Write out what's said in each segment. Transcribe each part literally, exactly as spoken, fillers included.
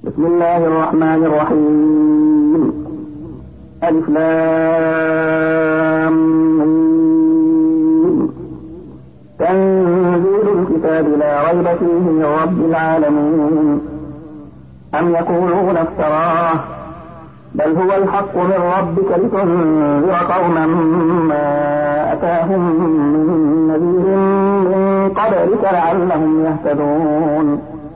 بسم الله الرحمن الرحيم. ألف لام ميم. تنزيل الكتاب لا ريب فيه من رب العالمين. أم يقولون افتراه بل هو الحق من ربك لتنذر قوما ما أتاهم من نذير من قبلك لعلهم يهتدون.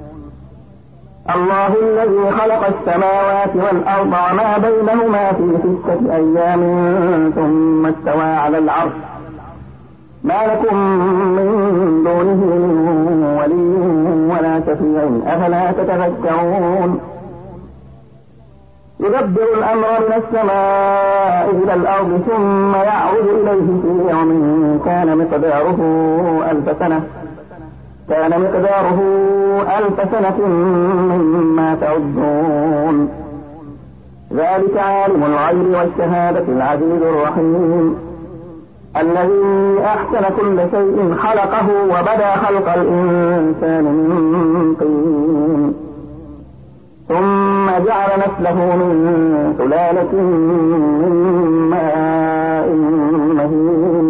الله الذي خلق السماوات والأرض وما بينهما في ستة أيام ثم استوى على العرش ما لكم من دونه من ولي ولا شفيع أفلا تتذكرون. يدبر الأمر من السماء إلى الأرض ثم يعود إليه في يوم كان مقداره ألف سنة كان مقداره ألف سنة مما تعدون. ذلك عالم الغيب والشهادة العزيز الرحيم الذي أحسن كل شيء خلقه وبدأ خلق الإنسان من طين ثم جعل نسله من سلالة من ماء مهين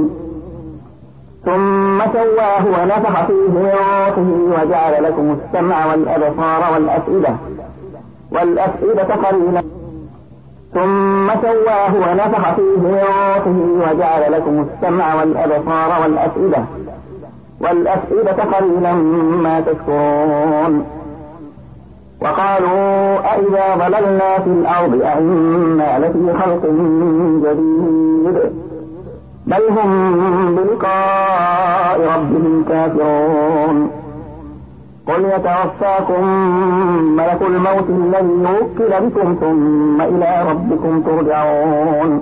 ثم سواه ونفخ فيه من روحه وجعل لكم السمع والأبصار والأفئدة والأفئدة قليلا ثم سواه ونفخ فيه من روحه وجعل لكم السمع والأبصار والأفئدة والأفئدة قليلا ما تشكرون. وقالوا أئذا ضللنا في الأرض أئنا لفي خلق جديد بل هم بلقاء ربهم كافرون. قل يتوفاكم ملك الموت الذي وكل بكم ثم إلى ربكم ترجعون.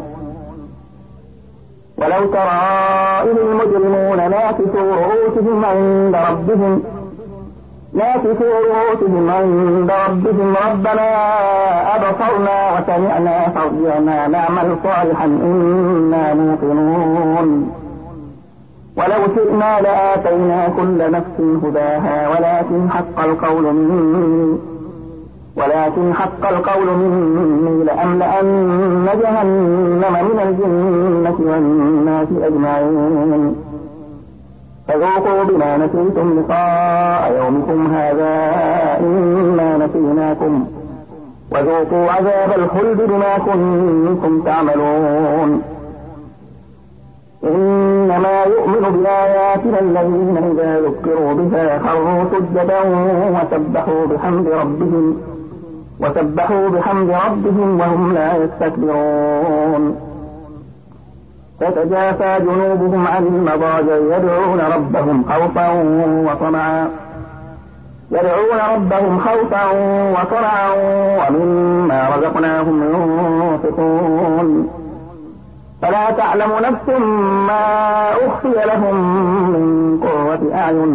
ولو ترى إذ المجرمون ناكسوا رؤوسهم عند ربهم ناكسوا رؤوسهم عند ربهم ربنا أبصرنا وسمعنا فارجعنا نعمل صالحا إنا موقنون. ولو شئنا لآتينا كل نفس هداها ولكن حق القول مني ولكن حق القول مني لأملأن جهنم من الجنة والناس أجمعين. فذوقوا بما نسيتم لقاء يومكم هذا إنا نسيناكم وذوقوا عذاب الخلد بما كنتم تعملون. إنما يؤمن بآياتنا الذين إذا ذكروا بها خروا سجدا وسبحوا بحمد ربهم وسبحوا بحمد ربهم وهم لا يستكبرون. تتجافى جنوبهم عن المضاجع يدعون ربهم خوفا وطمعا يدعون ربهم خوفا وطمعا ومما رزقناهم ينفقون. فلا تعلم نفس ما أخفي لهم من قرة أعين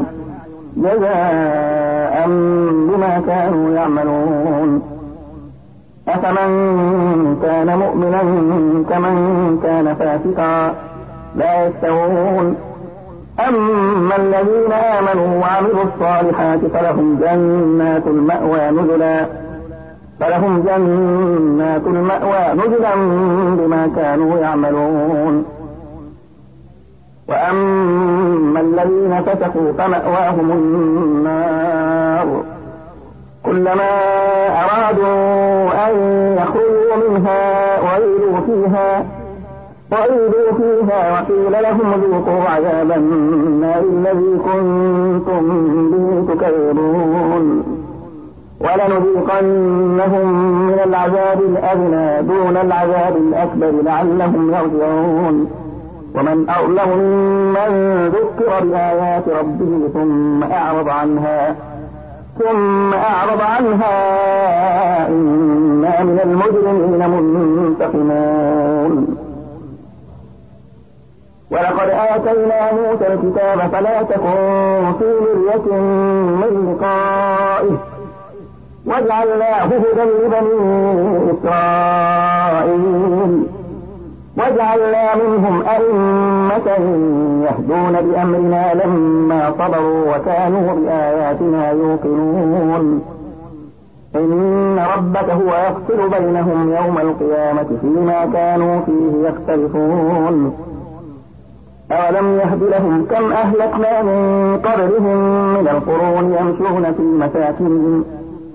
جزاء بما كانوا يعملون. أفمن كان مؤمنا كمن كان فاسقا لا يستوون. أما الذين آمنوا وعملوا الصالحات فلهم جنات المأوى نزلا فلهم جنات المأوى نزلا بما كانوا يعملون. وأما الذين فسقوا فمأواهم النار كلما أرادوا أن يخرجوا منها وعيدوا فيها وعيدوا فيها وقيل لهم ذوقوا عذاب النار الذي كنتم به تكذبون. ولنذيقنهم من العذاب الأدنى دون العذاب الأكبر لعلهم يرجعون. ومن أظلم ممن ذكر بآيات ربه ثم أعرض عنها ثم أعرض عنها إنا من المجرمين منتقمون. ولقد آتينا موسى الكتاب فلا تكن في مرية من لقائه وجعلناه هدى لبني إسرائيل وجعلنا منهم أئمة يهدون بأمرنا لما صبروا وكانوا بآياتنا يوقنون. إن ربك هو يفصل بينهم يوم القيامة فيما كانوا فيه يختلفون أولم يهد لهم كم أهلكنا من قبلهم من القرون يمشون في مساكنهم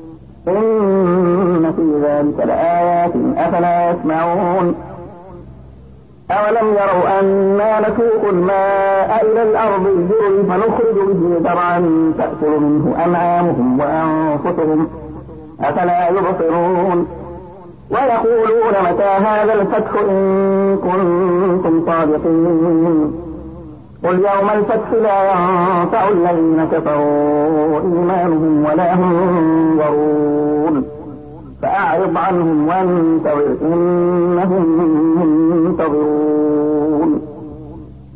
إن في ذلك لآيات أفلا يسمعون أولم يروا أنا نسوق الماء إلى الأرض الجرز فنخرج به زرعا تأكل منه أنعامهم وأنفسهم أفلا يبصرون ويقولون متى هذا الفتح إن كنتم صادقين قل يوم الفتح لا ينفع الذين كفروا إيمانهم ولا هم ينظرون فأعرض عنهم وانتظر إنهم منتظرون